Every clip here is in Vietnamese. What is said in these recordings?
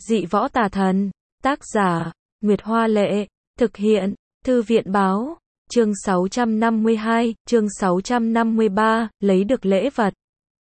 Dị võ tà thần. Tác giả, Nguyệt Hoa Lệ. Thực hiện, Thư viện Báo. Chương 652, chương 653, lấy được lễ vật.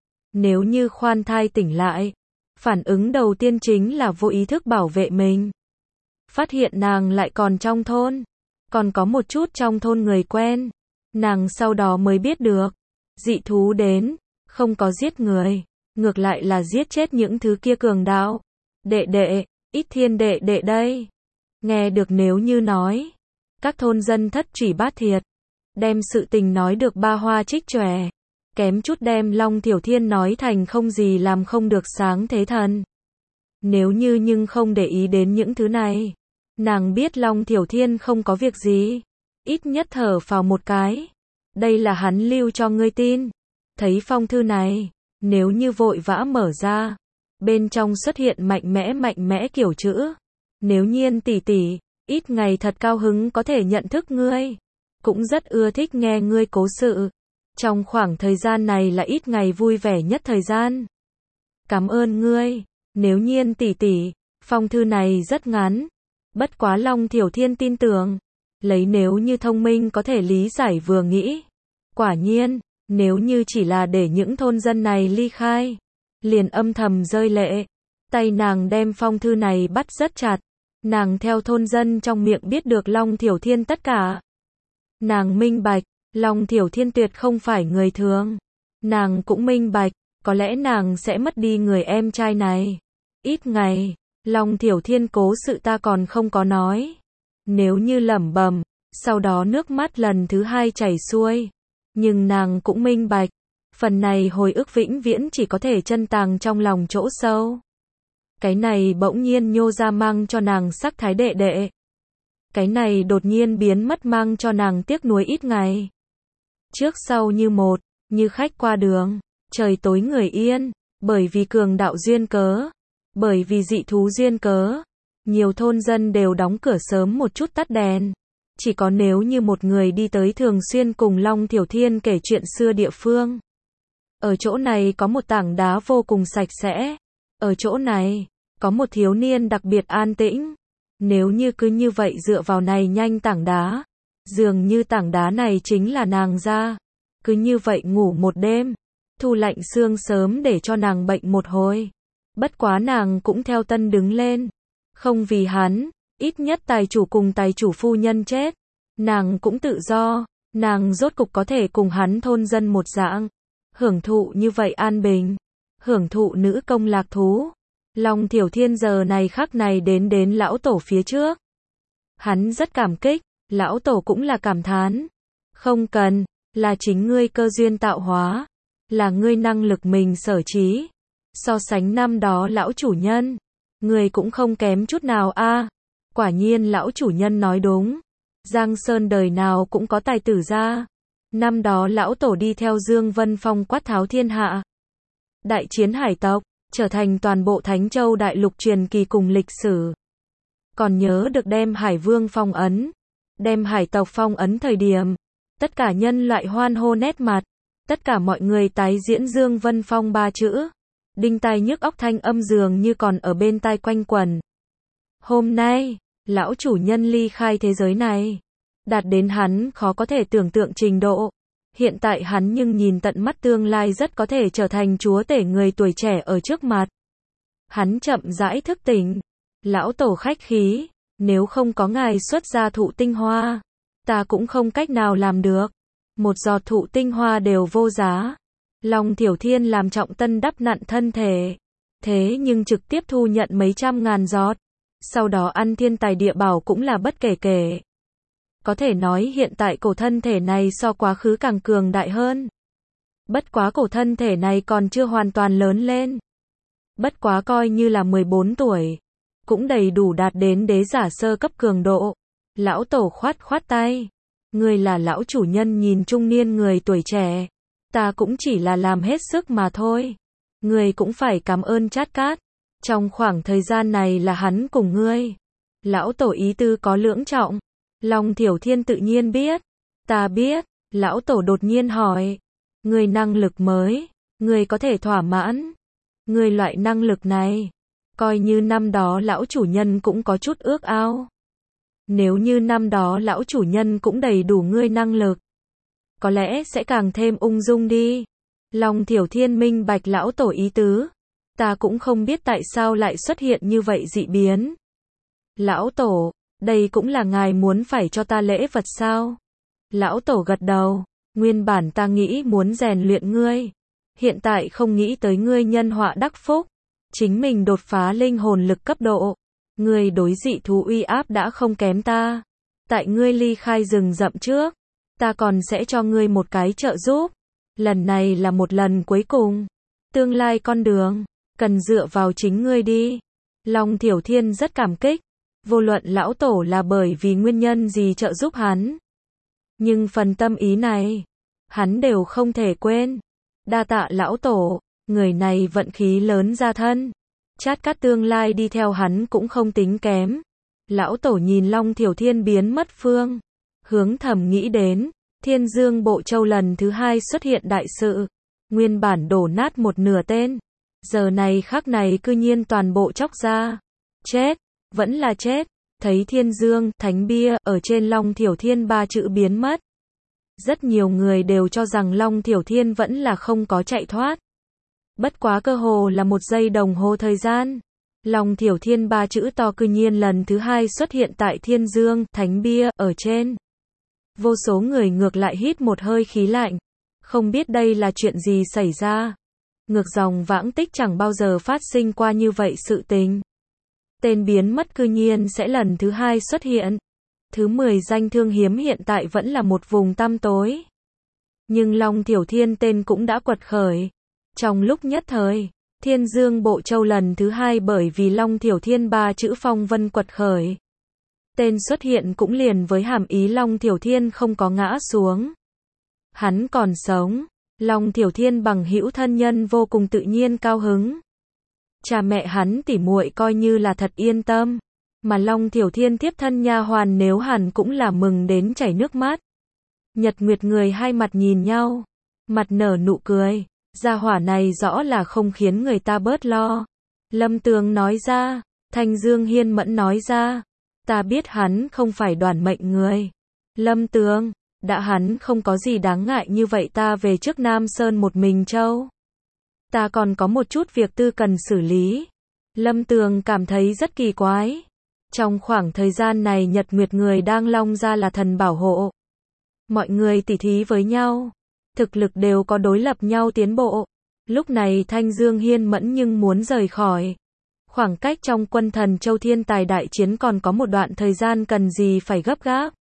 Nếu như khoan thai tỉnh lại, phản ứng đầu tiên chính là vô ý thức bảo vệ mình. Phát hiện nàng lại còn trong thôn, còn có một chút trong thôn người quen. Nàng sau đó mới biết được, dị thú đến, không có giết người, ngược lại là giết chết những thứ kia cường đạo. Đệ đệ, ít thiên đệ đệ đây. Nghe được nếu như nói, các thôn dân thất trỉ bát thiệt, đem sự tình nói được ba hoa trích chòe, kém chút đem Long Tiểu Thiên nói thành không gì làm không được sáng thế thần. Nếu như nhưng không để ý đến những thứ này, nàng biết Long Tiểu Thiên không có việc gì, ít nhất thở phào một cái. Đây là hắn lưu cho ngươi tin. Thấy phong thư này, nếu như vội vã mở ra, bên trong xuất hiện mạnh mẽ kiểu chữ. Nếu Nhiên tỷ tỷ, ít ngày thật cao hứng có thể nhận thức ngươi, cũng rất ưa thích nghe ngươi cố sự. Trong khoảng thời gian này là ít ngày vui vẻ nhất thời gian. Cảm ơn ngươi, nếu Nhiên tỷ tỷ. Phong thư này rất ngắn, bất quá Long Tiểu Thiên tin tưởng, lấy nếu như thông minh có thể lý giải vừa nghĩ. Quả nhiên, nếu như chỉ là để những thôn dân này ly khai, liền âm thầm rơi lệ. Tay nàng đem phong thư này bắt rất chặt. Nàng theo thôn dân trong miệng biết được Long Tiểu Thiên tất cả. Nàng minh bạch, Long Tiểu Thiên tuyệt không phải người thường. Nàng cũng minh bạch, có lẽ nàng sẽ mất đi người em trai này. Ít ngày, Long Tiểu Thiên cố sự ta còn không có nói. Nếu như lẩm bẩm, sau đó nước mắt lần thứ hai chảy xuôi. Nhưng nàng cũng minh bạch, phần này hồi ức vĩnh viễn chỉ có thể chân tàng trong lòng chỗ sâu. Cái này bỗng nhiên nhô ra mang cho nàng sắc thái đệ đệ. Cái này đột nhiên biến mất mang cho nàng tiếc nuối ít ngày. Trước sau như một, như khách qua đường, trời tối người yên, bởi vì cường đạo duyên cớ, bởi vì dị thú duyên cớ, nhiều thôn dân đều đóng cửa sớm một chút tắt đèn. Chỉ có nếu như một người đi tới thường xuyên cùng Long Tiểu Thiên kể chuyện xưa địa phương. Ở chỗ này có một tảng đá vô cùng sạch sẽ. Ở chỗ này, có một thiếu niên đặc biệt an tĩnh. Nếu như cứ như vậy dựa vào này nhanh tảng đá, dường như tảng đá này chính là nàng ra. Cứ như vậy ngủ một đêm, thu lạnh sương sớm để cho nàng bệnh một hồi. Bất quá nàng cũng theo tân đứng lên. Không vì hắn, ít nhất tài chủ cùng tài chủ phu nhân chết. Nàng cũng tự do, nàng rốt cục có thể cùng hắn thôn dân một dạng. Hưởng thụ như vậy an bình, hưởng thụ nữ công lạc thú. Long Tiểu Thiên giờ này khắc này đến lão tổ phía trước. Hắn rất cảm kích, lão tổ cũng là cảm thán. Không cần, là chính ngươi cơ duyên tạo hóa, là ngươi năng lực mình sở trí. So sánh năm đó lão chủ nhân, ngươi cũng không kém chút nào a. Quả nhiên lão chủ nhân nói đúng. Giang Sơn đời nào cũng có tài tử ra. Năm đó lão tổ đi theo Dương Vân Phong quát tháo thiên hạ. Đại chiến hải tộc, trở thành toàn bộ Thánh Châu đại lục truyền kỳ cùng lịch sử. Còn nhớ được đem Hải Vương phong ấn, đem hải tộc phong ấn thời điểm, tất cả nhân loại hoan hô nét mặt, tất cả mọi người tái diễn Dương Vân Phong ba chữ. Đinh tai nhức óc thanh âm dường như còn ở bên tai quanh quẩn. Hôm nay, lão chủ nhân ly khai thế giới này, đạt đến hắn khó có thể tưởng tượng trình độ. Hiện tại hắn nhưng nhìn tận mắt tương lai rất có thể trở thành chúa tể người tuổi trẻ ở trước mặt. Hắn chậm rãi thức tỉnh. Lão tổ khách khí, nếu không có ngài xuất ra thụ tinh hoa, ta cũng không cách nào làm được. Một giọt thụ tinh hoa đều vô giá. Long Tiểu Thiên làm trọng tân đắp nặn thân thể, thế nhưng trực tiếp thu nhận mấy trăm ngàn giọt. Sau đó ăn thiên tài địa bảo cũng là bất kể kể. Có thể nói hiện tại cổ thân thể này so quá khứ càng cường đại hơn. Bất quá cổ thân thể này còn chưa hoàn toàn lớn lên. Bất quá coi như là 14 tuổi, cũng đầy đủ đạt đến đế giả sơ cấp cường độ. Lão tổ khoát tay. Ngươi là lão chủ nhân nhìn trung niên người tuổi trẻ. Ta cũng chỉ là làm hết sức mà thôi. Ngươi cũng phải cảm ơn Chát Cát. Trong khoảng thời gian này là hắn cùng ngươi. Lão tổ ý tư có lưỡng trọng. Long Tiểu Thiên tự nhiên biết. Ta biết. Lão tổ đột nhiên hỏi. Ngươi năng lực mới, ngươi có thể thỏa mãn. Ngươi loại năng lực này, Coi như năm đó lão chủ nhân cũng có chút ước ao. Nếu như năm đó lão chủ nhân cũng đầy đủ ngươi năng lực, có lẽ sẽ càng thêm ung dung đi. Long Thiểu Thiên minh bạch lão tổ ý tứ. Ta cũng không biết tại sao lại xuất hiện như vậy dị biến. Lão tổ, đây cũng là ngài muốn phải cho ta lễ vật sao? Lão tổ gật đầu. Nguyên bản ta nghĩ muốn rèn luyện ngươi. Hiện tại không nghĩ tới ngươi nhân họa đắc phúc. Chính mình đột phá linh hồn lực cấp độ. Ngươi đối dị thú uy áp đã không kém ta. Tại ngươi ly khai rừng rậm trước, ta còn sẽ cho ngươi một cái trợ giúp. Lần này là một lần cuối cùng. Tương lai con đường, cần dựa vào chính ngươi đi. Long Thiểu Thiên rất cảm kích. Vô luận lão tổ là bởi vì nguyên nhân gì trợ giúp hắn. Nhưng phần tâm ý này, hắn đều không thể quên. Đa tạ lão tổ, người này vận khí lớn ra thân. Chát Cát tương lai đi theo hắn cũng không tính kém. Lão tổ nhìn Long Thiểu Thiên biến mất phương. Hướng thầm nghĩ đến, Thiên Dương Bộ Châu lần thứ 2 xuất hiện đại sự. Nguyên bản đổ nát một nửa tên. Giờ này khắc này cư nhiên toàn bộ chóc ra. Chết, vẫn là chết. Thấy Thiên Dương, Thánh Bia, ở trên Long Thiểu Thiên 3 chữ biến mất. Rất nhiều người đều cho rằng Long Thiểu Thiên vẫn là không có chạy thoát. Bất quá cơ hồ là 1 giây đồng hồ thời gian. Long Thiểu Thiên 3 chữ to cư nhiên lần thứ 2 xuất hiện tại Thiên Dương, Thánh Bia, ở trên. Vô số người ngược lại hít một hơi khí lạnh. Không biết đây là chuyện gì xảy ra. Ngược dòng vãng tích chẳng bao giờ phát sinh qua như vậy sự tình. Tên biến mất cư nhiên sẽ lần thứ 2 xuất hiện. Thứ 10 danh thương hiếm hiện tại vẫn là một vùng tăm tối. Nhưng Long Thiểu Thiên tên cũng đã quật khởi. Trong lúc nhất thời, Thiên Dương Bộ Châu lần thứ 2 bởi vì Long Thiểu Thiên 3 chữ phong vân quật khởi. Tên xuất hiện cũng liền với hàm ý Long Thiểu Thiên không có ngã xuống. Hắn còn sống. Long Thiểu Thiên bằng hữu thân nhân vô cùng tự nhiên cao hứng. Cha mẹ hắn tỉ muội coi như là thật yên tâm. Mà Long Thiểu Thiên tiếp thân nha hoàn nếu hẳn cũng là mừng đến chảy nước mắt. Nhật Nguyệt người hai mặt nhìn nhau. Mặt nở nụ cười. Gia hỏa này rõ là không khiến người ta bớt lo. Lâm Tường nói ra. Thanh Dương Hiên Mẫn nói ra. Ta biết hắn không phải đoàn mệnh người. Lâm Tường, đã hắn không có gì đáng ngại như vậy ta về trước Nam Sơn một mình châu. Ta còn có một chút việc tư cần xử lý. Lâm Tường cảm thấy rất kỳ quái. Trong khoảng thời gian này Nhật Nguyệt người đang long ra là thần bảo hộ. Mọi người tỉ thí với nhau. Thực lực đều có đối lập nhau tiến bộ. Lúc này Thanh Dương Hiên Mẫn nhưng muốn rời khỏi. Khoảng cách trong quân thần châu thiên tài đại chiến còn có một đoạn thời gian cần gì phải gấp gáp.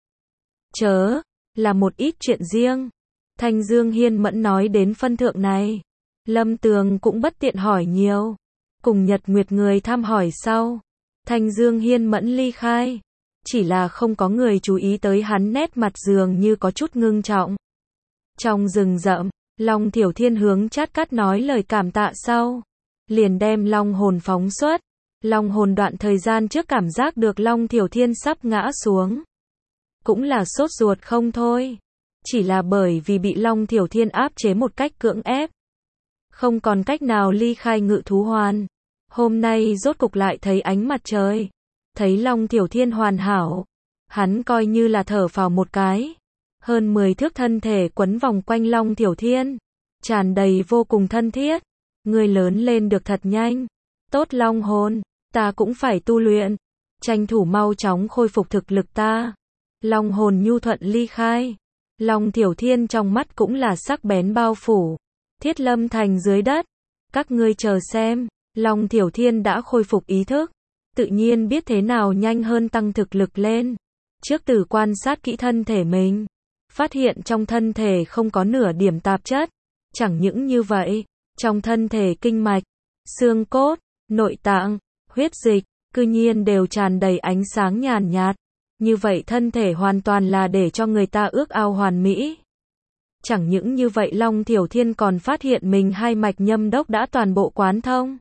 Chớ, là một ít chuyện riêng. Thanh Dương Hiên Mẫn nói đến phân thượng này. Lâm Tường cũng bất tiện hỏi nhiều. Cùng Nhật Nguyệt người thăm hỏi sau. Thanh Dương Hiên Mẫn ly khai. Chỉ là không có người chú ý tới hắn nét mặt dường như có chút ngưng trọng. Trong rừng rậm, Long Thiểu Thiên hướng Chát Cát nói lời cảm tạ sau. Liền đem long hồn phóng xuất. Long hồn đoạn thời gian trước cảm giác được Long Thiểu Thiên sắp ngã xuống. Cũng là sốt ruột không thôi. Chỉ là bởi vì bị Long Thiểu Thiên áp chế một cách cưỡng ép. Không còn cách nào ly khai Ngự Thú Hoàn. Hôm nay rốt cục lại thấy ánh mặt trời. Thấy Long Thiểu Thiên hoàn hảo. Hắn coi như là thở phào một cái. Hơn 10 thước thân thể quấn vòng quanh Long Thiểu Thiên. Tràn đầy vô cùng thân thiết. Người lớn lên được thật nhanh. Tốt long hồn, ta cũng phải tu luyện. Tranh thủ mau chóng khôi phục thực lực ta. Long hồn nhu thuận ly khai. Long Thiểu Thiên trong mắt cũng là sắc bén bao phủ. Thiết Lâm Thành dưới đất. Các ngươi chờ xem. Long Thiểu Thiên đã khôi phục ý thức. Tự nhiên biết thế nào nhanh hơn tăng thực lực lên. Trước từ quan sát kỹ thân thể mình. Phát hiện trong thân thể không có nửa điểm tạp chất. Chẳng những như vậy. Trong thân thể kinh mạch, xương cốt, nội tạng, huyết dịch, cư nhiên đều tràn đầy ánh sáng nhàn nhạt. Như vậy thân thể hoàn toàn là để cho người ta ước ao hoàn mỹ. Chẳng những như vậy Long Thiểu Thiên còn phát hiện mình hai mạch nhâm đốc đã toàn bộ quán thông.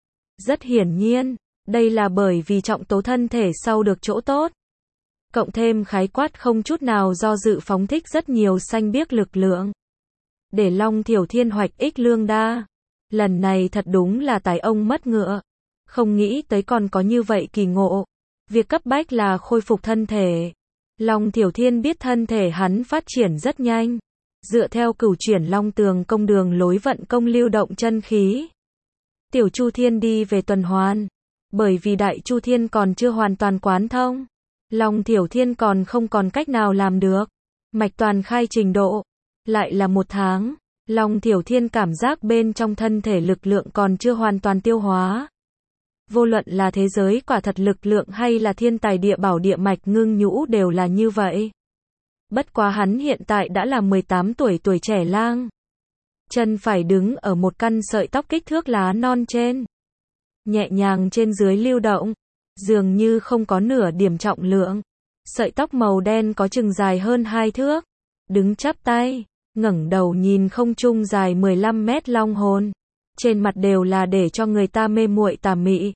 Rất hiển nhiên, đây là bởi vì trọng tố thân thể sau được chỗ tốt. Cộng thêm khái quát không chút nào do dự phóng thích rất nhiều xanh biếc lực lượng. Để Long Thiểu Thiên hoạch ích lương đa. Lần này thật đúng là tài ông mất ngựa. Không nghĩ tới còn có như vậy kỳ ngộ. Việc cấp bách là khôi phục thân thể. Long Thiểu Thiên biết thân thể hắn phát triển rất nhanh. Dựa theo cửu chuyển long tường công đường lối vận công lưu động chân khí. Tiểu Chu Thiên đi về tuần hoàn. Bởi vì Đại Chu Thiên còn chưa hoàn toàn quán thông. Long Thiểu Thiên còn không còn cách nào làm được. Mạch toàn khai trình độ. Lại là 1 tháng. Long Thiểu Thiên cảm giác bên trong thân thể lực lượng còn chưa hoàn toàn tiêu hóa. Vô luận là thế giới quả thật lực lượng hay là thiên tài địa bảo địa mạch ngưng nhũ đều là như vậy. Bất quá hắn hiện tại đã là 18 tuổi tuổi trẻ lang. Chân phải đứng ở một căn sợi tóc kích thước lá non trên. Nhẹ nhàng trên dưới lưu động. Dường như không có nửa điểm trọng lượng. Sợi tóc màu đen có chừng dài hơn 2 thước. Đứng chắp tay, ngẩng đầu nhìn không trung dài 15 mét long hồn. Trên mặt đều là để cho người ta mê muội tà mị.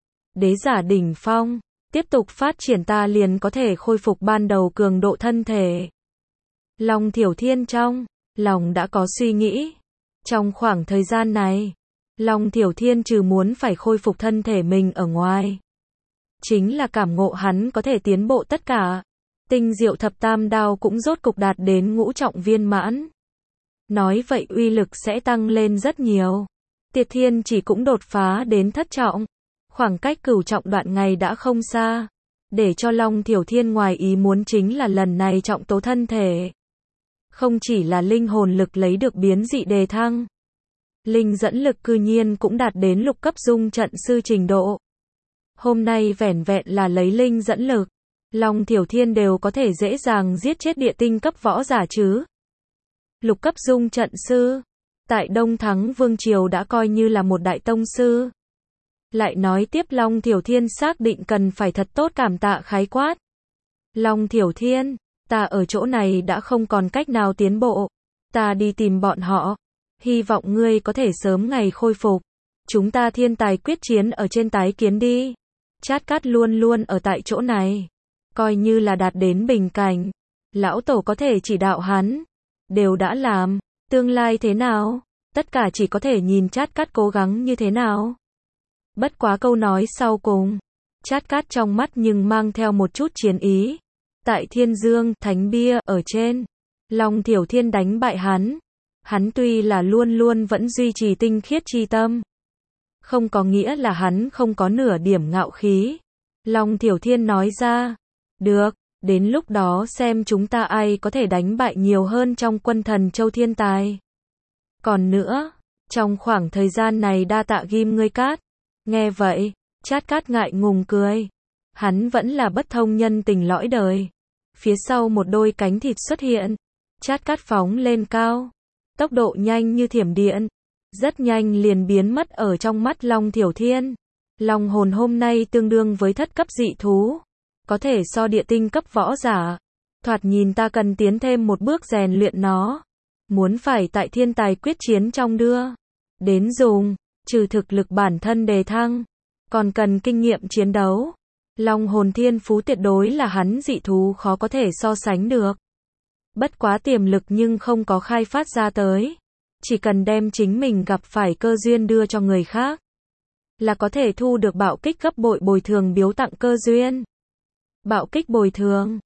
Đế giả đỉnh phong, tiếp tục phát triển ta liền có thể khôi phục ban đầu cường độ thân thể. Long Thiểu Thiên trong lòng đã có suy nghĩ. Trong khoảng thời gian này, Long Thiểu Thiên trừ muốn phải khôi phục thân thể mình ở ngoài. Chính là cảm ngộ hắn có thể tiến bộ tất cả. Tinh diệu thập tam đao cũng rốt cục đạt đến ngũ trọng viên mãn. Nói vậy uy lực sẽ tăng lên rất nhiều. Tiệt Thiên chỉ cũng đột phá đến thất trọng. Khoảng cách cửu trọng đoạn ngày đã không xa. Để cho Long Thiểu Thiên ngoài ý muốn chính là lần này trọng tố thân thể. Không chỉ là linh hồn lực lấy được biến dị đề thăng. Linh dẫn lực cư nhiên cũng đạt đến lục cấp dung trận sư trình độ. Hôm nay vẻn vẹn là lấy linh dẫn lực. Long Thiểu Thiên đều có thể dễ dàng giết chết địa tinh cấp võ giả chứ. Lục cấp dung trận sư. Tại Đông Thắng Vương Triều đã coi như là một đại tông sư. Lại nói tiếp Long Thiểu Thiên xác định cần phải thật tốt cảm tạ khái quát. Long Thiểu Thiên, ta ở chỗ này đã không còn cách nào tiến bộ. Ta đi tìm bọn họ. Hy vọng ngươi có thể sớm ngày khôi phục. Chúng ta thiên tài quyết chiến ở trên tái kiến đi. Chát Cát luôn luôn ở tại chỗ này. Coi như là đạt đến bình cảnh. Lão Tổ có thể chỉ đạo hắn. Đều đã làm. Tương lai thế nào? Tất cả chỉ có thể nhìn Chát Cát cố gắng như thế nào. Bất quá câu nói sau cùng. Chát Cát trong mắt nhưng mang theo một chút chiến ý. Tại Thiên Dương, Thánh Bia, ở trên. Long Thiểu Thiên đánh bại hắn. Hắn tuy là luôn luôn vẫn duy trì tinh khiết chi tâm. Không có nghĩa là hắn không có nửa điểm ngạo khí. Long Thiểu Thiên nói ra. Được, đến lúc đó xem chúng ta ai có thể đánh bại nhiều hơn trong quân thần châu thiên tài. Còn nữa, trong khoảng thời gian này đa tạ Ghim ngươi Cát. Nghe vậy, Chát Cát ngại ngùng cười. Hắn vẫn là bất thông nhân tình lõi đời. Phía sau một đôi cánh thịt xuất hiện. Chát Cát phóng lên cao. Tốc độ nhanh như thiểm điện. Rất nhanh liền biến mất ở trong mắt Long Thiểu Thiên. Long hồn hôm nay tương đương với thất cấp dị thú. Có thể so địa tinh cấp võ giả. Thoạt nhìn ta cần tiến thêm một bước rèn luyện nó. Muốn phải tại thiên tài quyết chiến trong đưa. Đến dùng. Trừ thực lực bản thân đề thăng. Còn cần kinh nghiệm chiến đấu. Long hồn thiên phú tuyệt đối là hắn dị thú khó có thể so sánh được. Bất quá tiềm lực nhưng không có khai phát ra tới. Chỉ cần đem chính mình gặp phải cơ duyên đưa cho người khác. Là có thể thu được bạo kích gấp bội bồi thường biếu tặng cơ duyên. Bạo kích bồi thường.